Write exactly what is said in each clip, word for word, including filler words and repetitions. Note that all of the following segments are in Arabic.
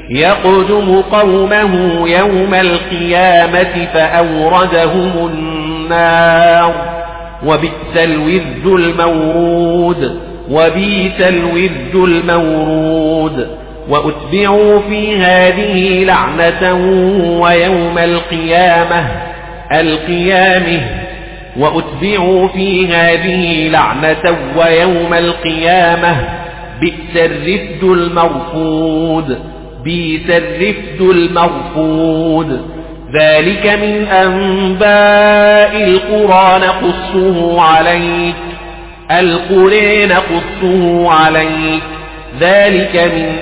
يقدم قومه يوم القيامة فأوردهم النار وبئس الورد المورود وبئس الورد المورود وأتبعوا في هذه لعنة ويوم القيامة القيامة وأتبعوا في هذه لعنة ويوم القيامة بئس الرفد المرفود بئس الرفد المرفود ذلك من أنباء القرى نقصه عليك القرى نقصه عليك ذلك من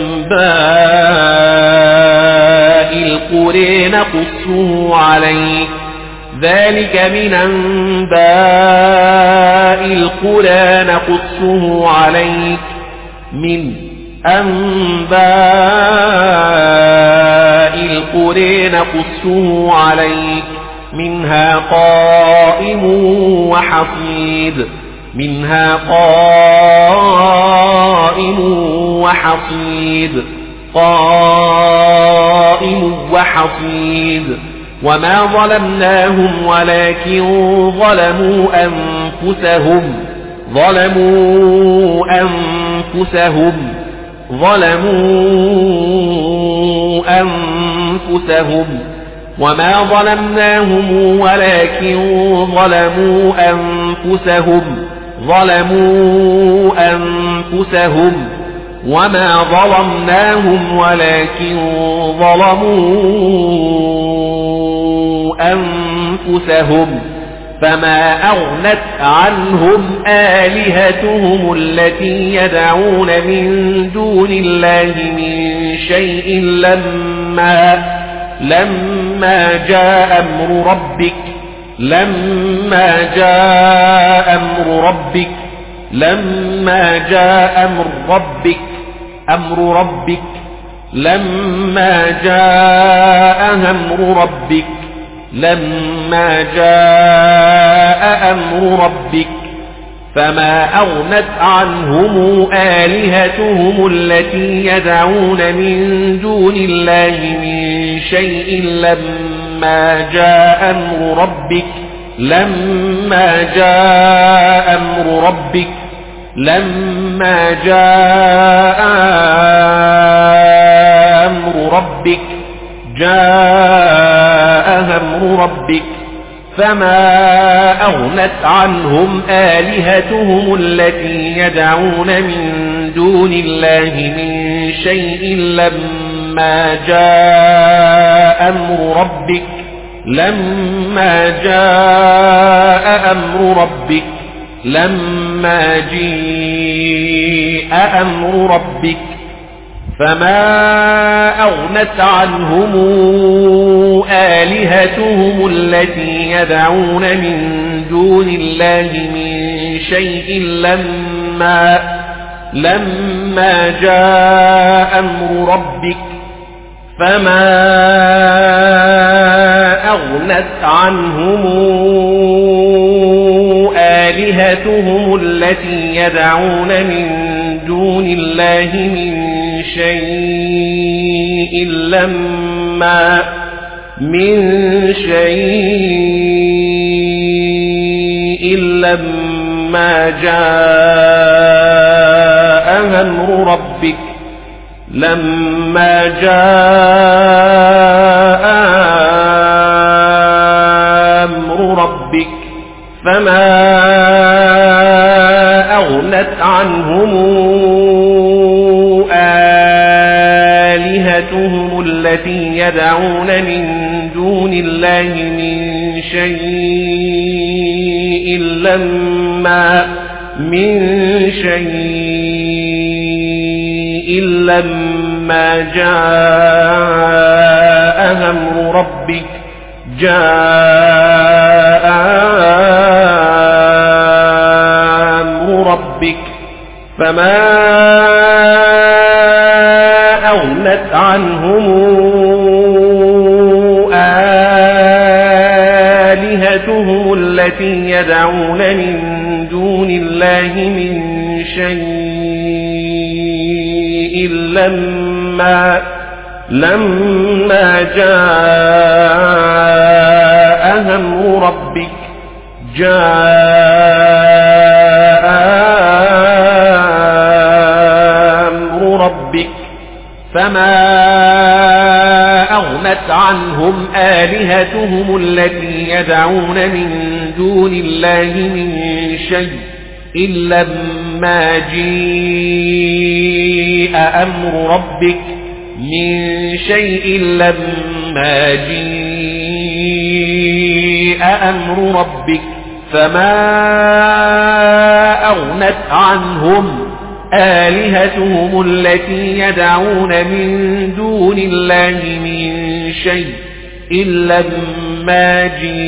أنباء القرى نقصه عليك ذلك من أنباء القرى نقصه عليك من أنباء القرى نقصه عليك منها قائم وحصيد منها قائم وحصيد قائم وحصيد وما ظلمناهم ولكن ظلموا أنفسهم ظلموا أنفسهم ظلموا أنفسهم وما ظلمناهم ولكن ظلموا أنفسهم ظلموا أنفسهم وما ظلمناهم ولكن ظلموا أنفسهم فما أغنت عنهم آلهتهم التي يدعون من دون الله من شيء لما لما جاء أمر ربك لما جاء أمر ربك لما جاء أمر ربك أمر ربك لما جاء أمر ربك لما جاء أمر ربك فما أغنت عنهم آلهتهم التي يدعون من دون الله من شيء لما جاء أمر ربك لما جاء أمر ربك لما جاء أمر ربك جاء أمر ربك فما أغنت عنهم آلهتهم التي يدعون من دون الله من شيء لما جاء أمر ربك لما جاء أمر ربك لما جاء أمر ربك فما أغنت عنهم آلهتهم التي يدعون من دون الله من شيء لما لما جاء أمر ربك فما أغنت عنهم آلهتهم التي يدعون من دون الله من شيء لما من شيء لما جاء أمر ربك لما جاء أمر ربك فما أغنت عنهم آلهتهم التي يدعون من دون الله من شيء لما من شيء لما جاء أمر ربك جاء أمر ربك فما أغنت عنهم آلهتهم التي يدعون من دون الله من شيء لما لما جاء أمر ربك جاء أمر ربك فما أغنت عنهم آلهتهم التي يدعون من دون الله من شيء إلا لما جاء أمر ربك من شيء لما جاء أمر ربك فما أغنت عنهم آلهتهم التي يدعون من دون الله من شيء إلا لما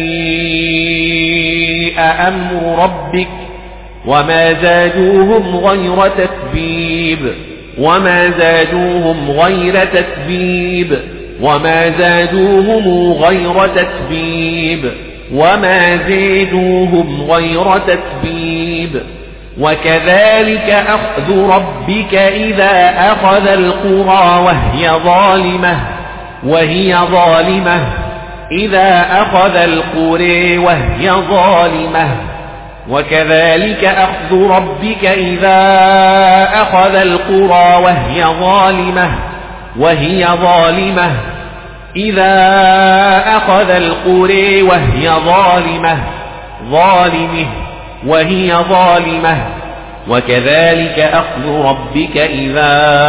جاء أمر ربك وما زادوهم غير تتبيب وما زادوهم غير تتبيب وما زادوهم غير تتبيب وما زادوهم غير تتبيب وكذلك أخذ ربك إذا أخذ القرى وهي ظالمة وهي ظالمة إذا أخذ القرى وهي ظالمة وكذلك أخذ ربك إذا أخذ القرى وهي ظالمة وهي ظالمة إذا أخذ القرى وهي ظالمة ظالمة وهي ظالمة وكذلك أخذ ربك إذا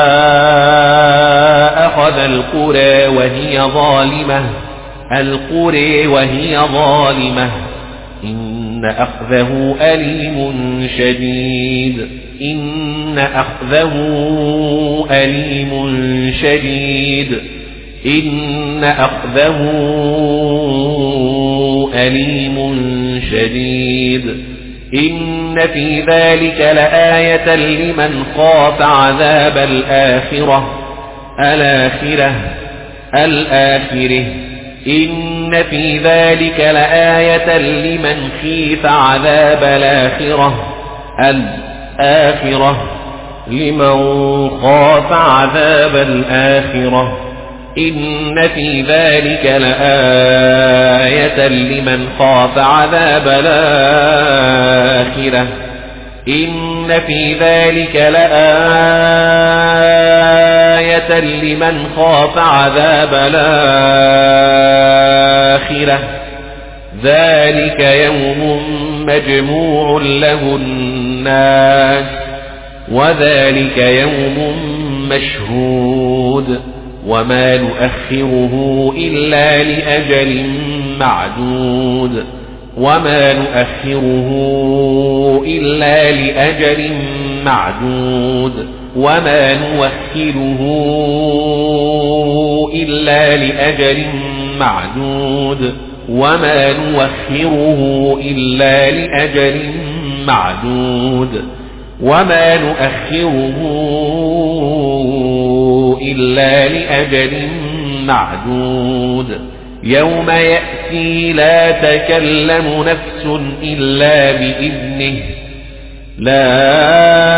أخذ القرى وهي ظالمة القرى وهي ظالمة إن أخذه أليم شديد إن أخذه أليم شديد إن أخذه أليم شديد إن في ذلك لآية لمن خاف عذاب الآخرة الآخرة الآخرة إن في ذلك لآية لمن خيف عذاب الآخرة الآخرة لمن خاف عذاب الآخرة إن في ذلك لآية لمن خاف عذاب الآخرة إن في ذلك لآية لمن خاف عذاب الآخرة ذلك يوم مجموع له الناس وذلك يوم مشهود وما نؤخره إلا لأجل معدود وما نؤخره إلا لأجل معدود وما نؤخره إلا لأجل معدود وما نؤخره إلا لأجل معدود وما نؤخره إلا لأجل معدود يوم يأتي لا تكلم نفس إلا بإذنه لا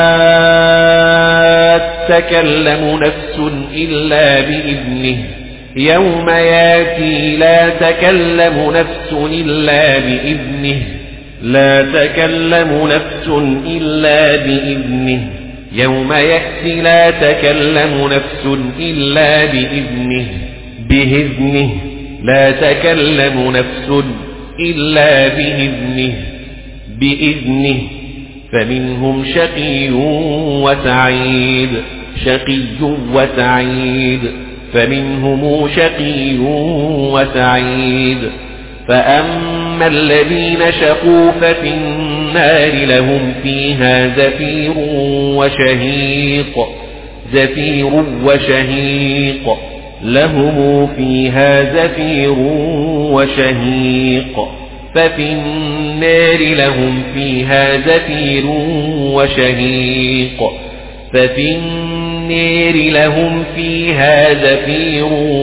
تكلم نفس إلا بإذنه يوم يأتي لا تكلم نفس إلا بإذنه لا تكلم نفس إلا بإذنه يوم يأتي لا تكلم نفس إلا بإذنه بإذنه لا تكلم نفس إلا بإذنه بإذنه فمنهم شقي وسعيد شقي وسعيد فمنهم شقي وسعيد فأما الذين شقوا ففي النار لهم فيها زفير وشهيق زفير وشهيق لهم فيها زفير وشهيق ففي النار لهم فيها زفير وشهيق ففي النار لهم فيها زفير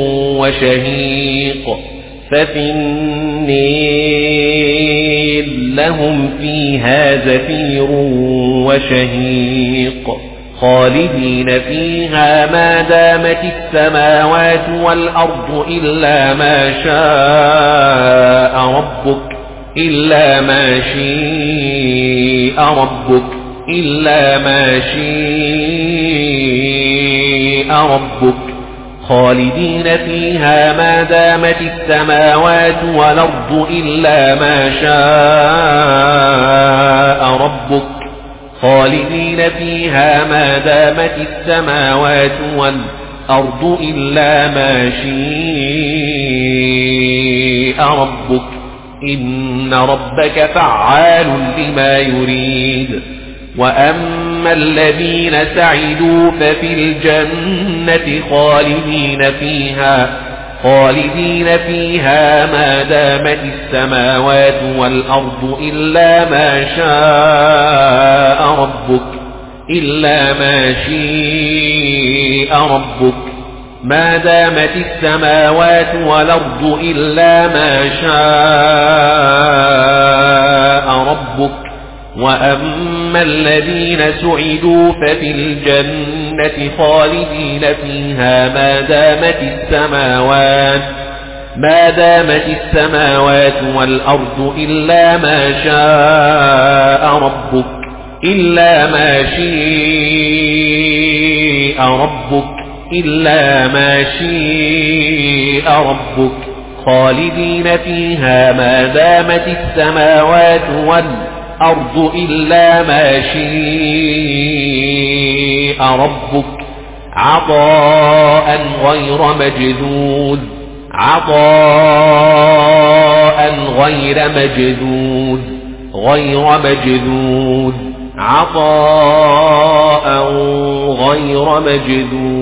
وشهيق ففي النار لهم فيها زفير وشهيق خالدين فيها ما دامت السماوات والأرض إلا ما شاء ربك إلا ما شاء ربك إلا ما شاء ربك خالدين فيها ما دامت السماوات والأرض إلا ما شاء ربك خالدين فيها ما دامت السماوات والأرض إلا ما شاء ربك إن ربك فعال لما يريد وأما الذين سعدوا ففي الجنة خالدين فيها خالدين فيها ما دامت السماوات والأرض إلا ما شاء ربك إلا ما شاء ربك ما دامت السماوات والأرض إلا ما شاء ربك وأما الذين سعدوا ففي الجنة خالدين فيها ما دامت السماوات ما دامت السماوات والأرض إلا ما شاء ربك إلا ما شاء ربك إلا ما شاء ربك خالدين فيها ما دامت السماوات والأرض إلا ما شاء ربك عطاء غير مجذوذ عطاء غير مجذوذ غير مجذوذ عطاء غير مجذوذ